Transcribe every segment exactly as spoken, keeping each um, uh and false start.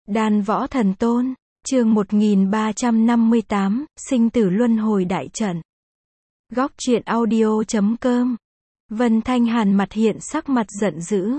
Đan Võ Thần Tôn, chương một nghìn ba trăm năm mươi tám, sinh tử luân hồi đại trận. Góc truyện audio chấm com. Vân Thanh Hàn mặt hiện sắc mặt giận dữ.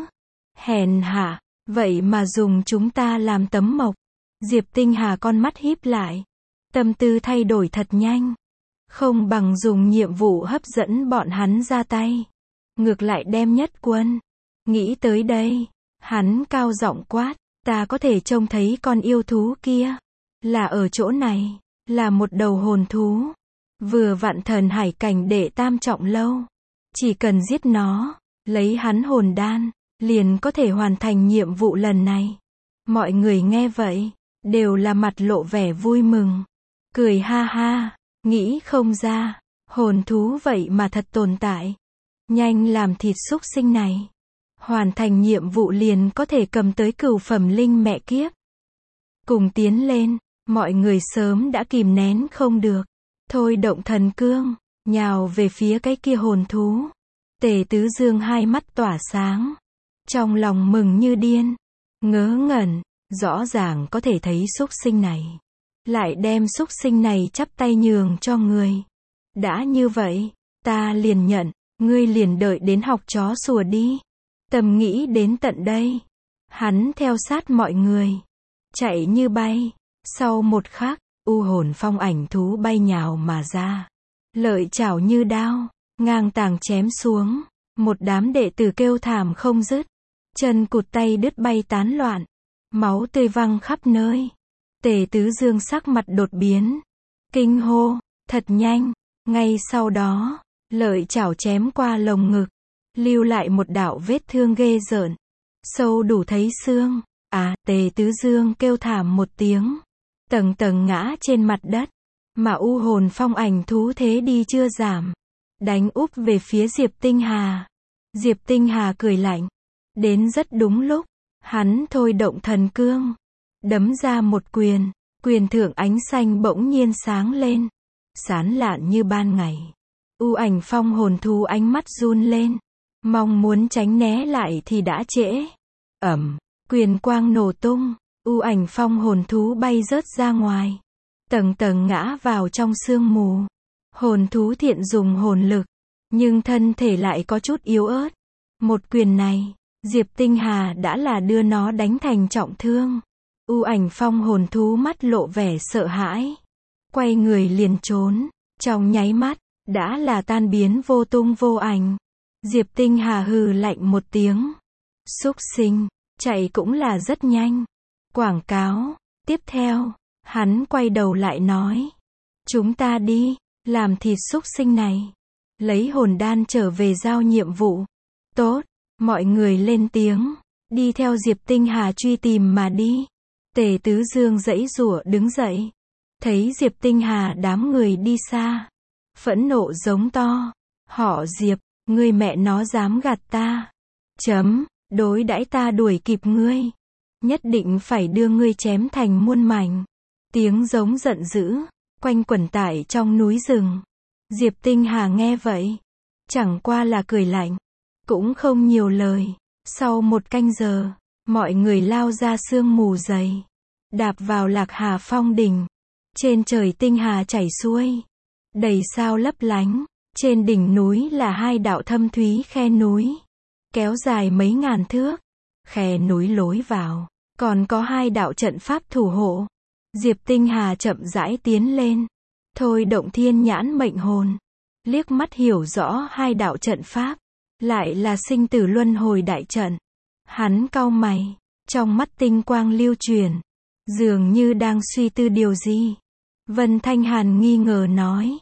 Hèn hạ, vậy mà dùng chúng ta làm tấm mộc. Diệp Tinh Hà con mắt híp lại. Tâm tư thay đổi thật nhanh. Không bằng dùng nhiệm vụ hấp dẫn bọn hắn ra tay. Ngược lại đem nhất quân. Nghĩ tới đây, hắn cao giọng quát. Ta có thể trông thấy con yêu thú kia. Là ở chỗ này. Là một đầu hồn thú. Vừa vặn thần hải cảnh đệ tam trọng lâu. Chỉ cần giết nó, lấy hắn hồn đan, liền có thể hoàn thành nhiệm vụ lần này. Mọi người nghe vậy, đều là mặt lộ vẻ vui mừng. Cười ha ha, nghĩ không ra, hồn thú vậy mà thật tồn tại. Nhanh làm thịt súc sinh này. Hoàn thành nhiệm vụ liền có thể cầm tới cửu phẩm linh mẹ kiếp. Cùng tiến lên, mọi người sớm đã kìm nén không được. Thôi động thần cương, nhào về phía cái kia hồn thú. Tề Tứ Dương hai mắt tỏa sáng. Trong lòng mừng như điên. Ngớ ngẩn, rõ ràng có thể thấy súc sinh này. Lại đem súc sinh này chắp tay nhường cho người. Đã như vậy, ta liền nhận, ngươi liền đợi đến học chó sủa đi. Tầm nghĩ đến tận đây. Hắn theo sát mọi người. Chạy như bay. Sau một khắc, u hồn phong ảnh thú bay nhào mà ra. Lợi chảo như đao, ngang tàng chém xuống. Một đám đệ tử kêu thảm không dứt. Chân cụt tay đứt bay tán loạn. Máu tươi văng khắp nơi. Tề Tứ Dương sắc mặt đột biến. Kinh hô, thật nhanh. Ngay sau đó, lợi chảo chém qua lồng ngực. Lưu lại một đạo vết thương ghê rợn. Sâu đủ thấy xương. À, Tề Tứ Dương kêu thảm một tiếng. Tầng tầng ngã trên mặt đất. Mà u hồn phong ảnh thú thế đi chưa giảm. Đánh úp về phía Diệp Tinh Hà. Diệp Tinh Hà cười lạnh. Đến rất đúng lúc. Hắn thôi động thần cương. Đấm ra một quyền. Quyền thượng ánh xanh bỗng nhiên sáng lên. Sán lạn như ban ngày. U ảnh phong hồn thú ánh mắt run lên. Mong muốn tránh né lại thì đã trễ. Ẩm, quyền quang nổ tung. U ảnh phong hồn thú bay rớt ra ngoài. Tầng tầng ngã vào trong sương mù. Hồn thú thiện dùng hồn lực. Nhưng thân thể lại có chút yếu ớt. Một quyền này, Diệp Tinh Hà đã là đưa nó đánh thành trọng thương. U ảnh phong hồn thú mắt lộ vẻ sợ hãi. Quay người liền trốn. Trong nháy mắt, đã là tan biến vô tung vô ảnh. Diệp Tinh Hà hừ lạnh một tiếng. Súc sinh, chạy cũng là rất nhanh. Quảng cáo. Tiếp theo, hắn quay đầu lại nói. Chúng ta đi, làm thịt súc sinh này. Lấy hồn đan trở về giao nhiệm vụ. Tốt, mọi người lên tiếng. Đi theo Diệp Tinh Hà truy tìm mà đi. Tề Tứ Dương giãy giụa đứng dậy. Thấy Diệp Tinh Hà đám người đi xa. Phẫn nộ giống to. Họ Diệp, ngươi mẹ nó dám gạt ta. Chấm, đối đãi ta đuổi kịp ngươi. Nhất định phải đưa ngươi chém thành muôn mảnh. Tiếng giống giận dữ, quanh quẩn tại trong núi rừng. Diệp Tinh Hà nghe vậy. Chẳng qua là cười lạnh. Cũng không nhiều lời. Sau một canh giờ, mọi người lao ra sương mù dày. Đạp vào Lạc Hà Phong đỉnh. Trên trời tinh hà chảy xuôi. Đầy sao lấp lánh. Trên đỉnh núi là hai đạo thâm thúy khe núi. Kéo dài mấy ngàn thước. Khe núi lối vào. Còn có hai đạo trận pháp thủ hộ. Diệp Tinh Hà chậm rãi tiến lên. Thôi động thiên nhãn mệnh hồn. Liếc mắt hiểu rõ hai đạo trận pháp. Lại là sinh tử luân hồi đại trận. Hắn cau mày. Trong mắt tinh quang lưu truyền. Dường như đang suy tư điều gì. Vân Thanh Hàn nghi ngờ nói.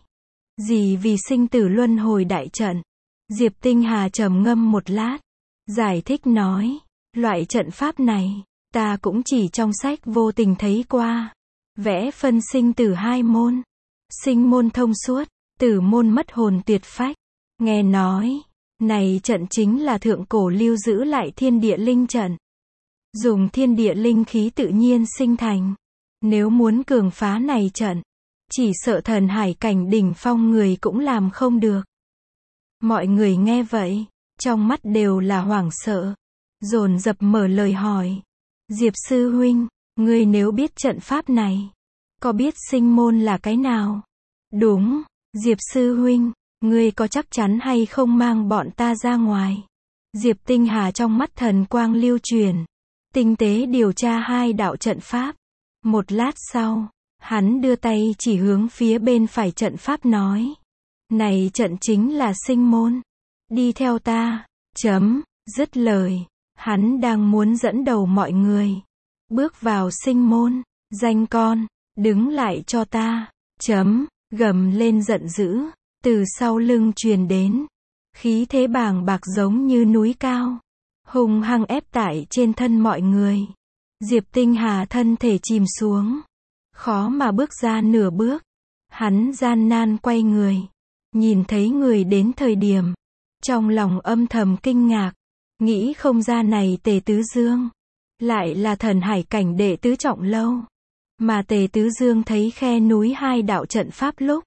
Gì vì sinh tử luân hồi đại trận? Diệp Tinh Hà trầm ngâm một lát. Giải thích nói. Loại trận pháp này, ta cũng chỉ trong sách vô tình thấy qua. Vẽ phân sinh tử hai môn. Sinh môn thông suốt, tử môn mất hồn tuyệt phách. Nghe nói, này trận chính là thượng cổ lưu giữ lại thiên địa linh trận. Dùng thiên địa linh khí tự nhiên sinh thành. Nếu muốn cường phá này trận, chỉ sợ thần hải cảnh đỉnh phong người cũng làm không được. Mọi người nghe vậy, trong mắt đều là hoảng sợ. Dồn dập mở lời hỏi. Diệp sư huynh, ngươi nếu biết trận pháp này, có biết sinh môn là cái nào? Đúng, Diệp sư huynh, ngươi có chắc chắn hay không mang bọn ta ra ngoài? Diệp Tinh Hà trong mắt thần quang lưu truyền, tinh tế điều tra hai đạo trận pháp. Một lát sau, hắn đưa tay chỉ hướng phía bên phải trận pháp nói. Này trận chính là sinh môn. Đi theo ta. Chấm, dứt lời. Hắn đang muốn dẫn đầu mọi người. Bước vào sinh môn. Danh con, đứng lại cho ta. Chấm, gầm lên giận dữ. Từ sau lưng truyền đến. Khí thế bàng bạc giống như núi cao. Hùng hăng ép tại trên thân mọi người. Diệp Tinh Hà thân thể chìm xuống. Khó mà bước ra nửa bước. Hắn gian nan quay người. Nhìn thấy người đến thời điểm. Trong lòng âm thầm kinh ngạc. Nghĩ không ra này Tề Tứ Dương. Lại là thần hải cảnh đệ tứ trọng lâu. Mà Tề Tứ Dương thấy khe núi hai đạo trận pháp lúc.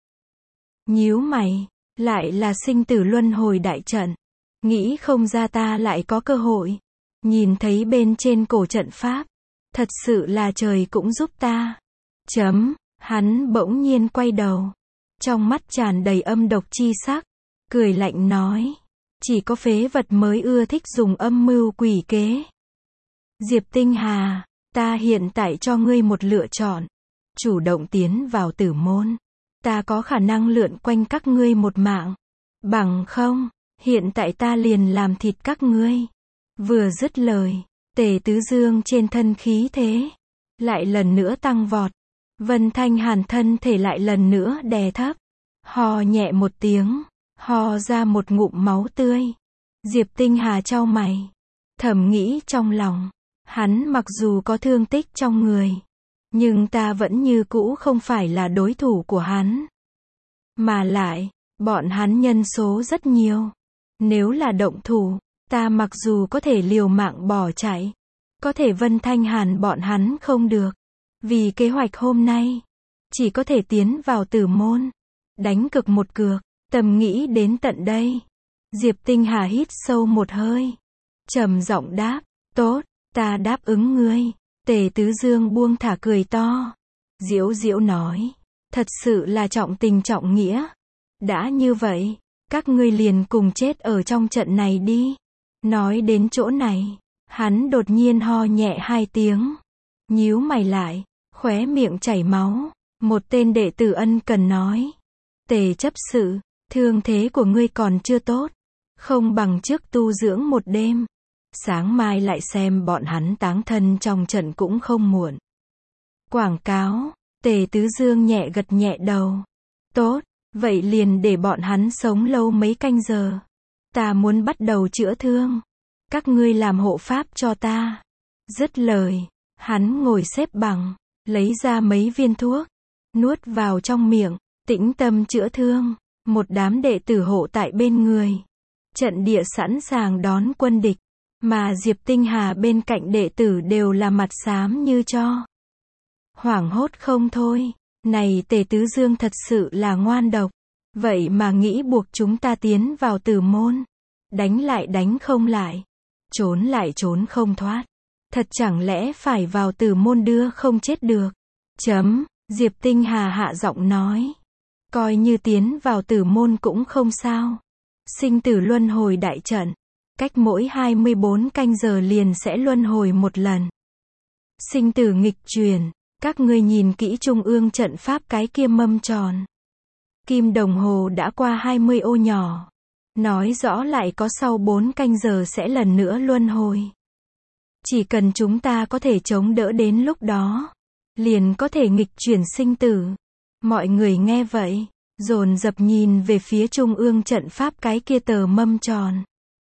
Nhíu mày. Lại là sinh tử luân hồi đại trận. Nghĩ không ra ta lại có cơ hội. Nhìn thấy bên trên cổ trận pháp. Thật sự là trời cũng giúp ta. Chấm, hắn bỗng nhiên quay đầu. Trong mắt tràn đầy âm độc chi sắc. Cười lạnh nói. Chỉ có phế vật mới ưa thích dùng âm mưu quỷ kế. Diệp Tinh Hà, ta hiện tại cho ngươi một lựa chọn. Chủ động tiến vào tử môn. Ta có khả năng lượn quanh các ngươi một mạng. Bằng không, hiện tại ta liền làm thịt các ngươi. Vừa dứt lời, Tề Tứ Dương trên thân khí thế. Lại lần nữa tăng vọt. Vân Thanh Hàn thân thể lại lần nữa đè thấp. Hò nhẹ một tiếng. Hò ra một ngụm máu tươi. Diệp Tinh Hà chau mày. Thầm nghĩ trong lòng. Hắn mặc dù có thương tích trong người. Nhưng ta vẫn như cũ không phải là đối thủ của hắn. Mà lại, bọn hắn nhân số rất nhiều. Nếu là động thủ, ta mặc dù có thể liều mạng bỏ chạy. Có thể Vân Thanh Hàn bọn hắn không được. Vì kế hoạch hôm nay, chỉ có thể tiến vào tử môn. Đánh cực một cược, tầm nghĩ đến tận đây. Diệp Tinh Hà hít sâu một hơi. Trầm giọng đáp, tốt, ta đáp ứng ngươi. Tề Tứ Dương buông thả cười to. Diễu diễu nói, thật sự là trọng tình trọng nghĩa. Đã như vậy, các ngươi liền cùng chết ở trong trận này đi. Nói đến chỗ này, hắn đột nhiên ho nhẹ hai tiếng. Nhíu mày lại, khóe miệng chảy máu. Một tên đệ tử ân cần nói. Tề chấp sự, thương thế của ngươi còn chưa tốt. Không bằng trước tu dưỡng một đêm. Sáng mai lại xem bọn hắn táng thân trong trận cũng không muộn. Quảng cáo, Tề Tứ Dương nhẹ gật nhẹ đầu. Tốt, vậy liền để bọn hắn sống lâu mấy canh giờ. Ta muốn bắt đầu chữa thương. Các ngươi làm hộ pháp cho ta. Dứt lời, hắn ngồi xếp bằng, lấy ra mấy viên thuốc, nuốt vào trong miệng, tĩnh tâm chữa thương. Một đám đệ tử hộ tại bên người. Trận địa sẵn sàng đón quân địch. Mà Diệp Tinh Hà bên cạnh đệ tử đều là mặt xám như tro. Hoảng hốt không thôi. Này Tề Tứ Dương thật sự là ngoan độc. Vậy mà nghĩ buộc chúng ta tiến vào tử môn. Đánh lại đánh không lại. Trốn lại trốn không thoát. Thật chẳng lẽ phải vào tử môn đưa không chết được. Chấm, Diệp Tinh Hà hạ giọng nói. Coi như tiến vào tử môn cũng không sao. Sinh tử luân hồi đại trận. Cách mỗi hai mươi bốn canh giờ liền sẽ luân hồi một lần. Sinh tử nghịch truyền. Các ngươi nhìn kỹ trung ương trận pháp cái kia mâm tròn. Kim đồng hồ đã qua hai mươi ô nhỏ. Nói rõ lại có sau bốn canh giờ sẽ lần nữa luân hồi. Chỉ cần chúng ta có thể chống đỡ đến lúc đó. Liền có thể nghịch chuyển sinh tử. Mọi người nghe vậy. Dồn dập nhìn về phía trung ương trận pháp cái kia tờ mâm tròn.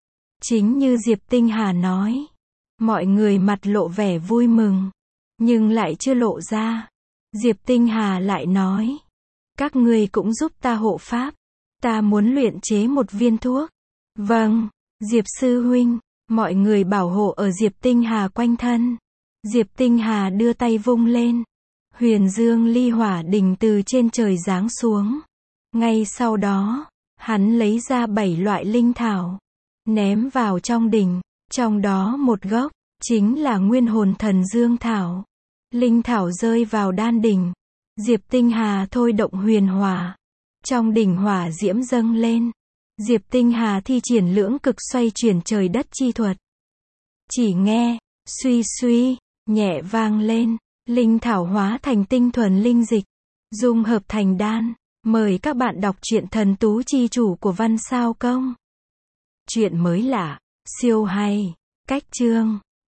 Chính như Diệp Tinh Hà nói. Mọi người mặt lộ vẻ vui mừng. Nhưng lại chưa lộ ra. Diệp Tinh Hà lại nói. Các ngươi cũng giúp ta hộ pháp. Ta muốn luyện chế một viên thuốc. Vâng, Diệp Sư Huynh. Mọi người bảo hộ ở Diệp Tinh Hà quanh thân. Diệp Tinh Hà đưa tay vung lên. Huyền dương ly hỏa đỉnh từ trên trời giáng xuống. Ngay sau đó, hắn lấy ra bảy loại linh thảo. Ném vào trong đỉnh. Trong đó một gốc, chính là nguyên hồn thần dương thảo. Linh thảo rơi vào đan đỉnh. Diệp Tinh Hà thôi động huyền hỏa. Trong đỉnh hỏa diễm dâng lên. Diệp Tinh Hà thi triển lưỡng cực xoay chuyển trời đất chi thuật. Chỉ nghe, suy suy, nhẹ vang lên. Linh thảo hóa thành tinh thuần linh dịch. Dung hợp thành đan. Mời các bạn đọc truyện Thần Tú Chi Chủ của Văn Sao Công. Chuyện mới lạ, siêu hay, cách chương.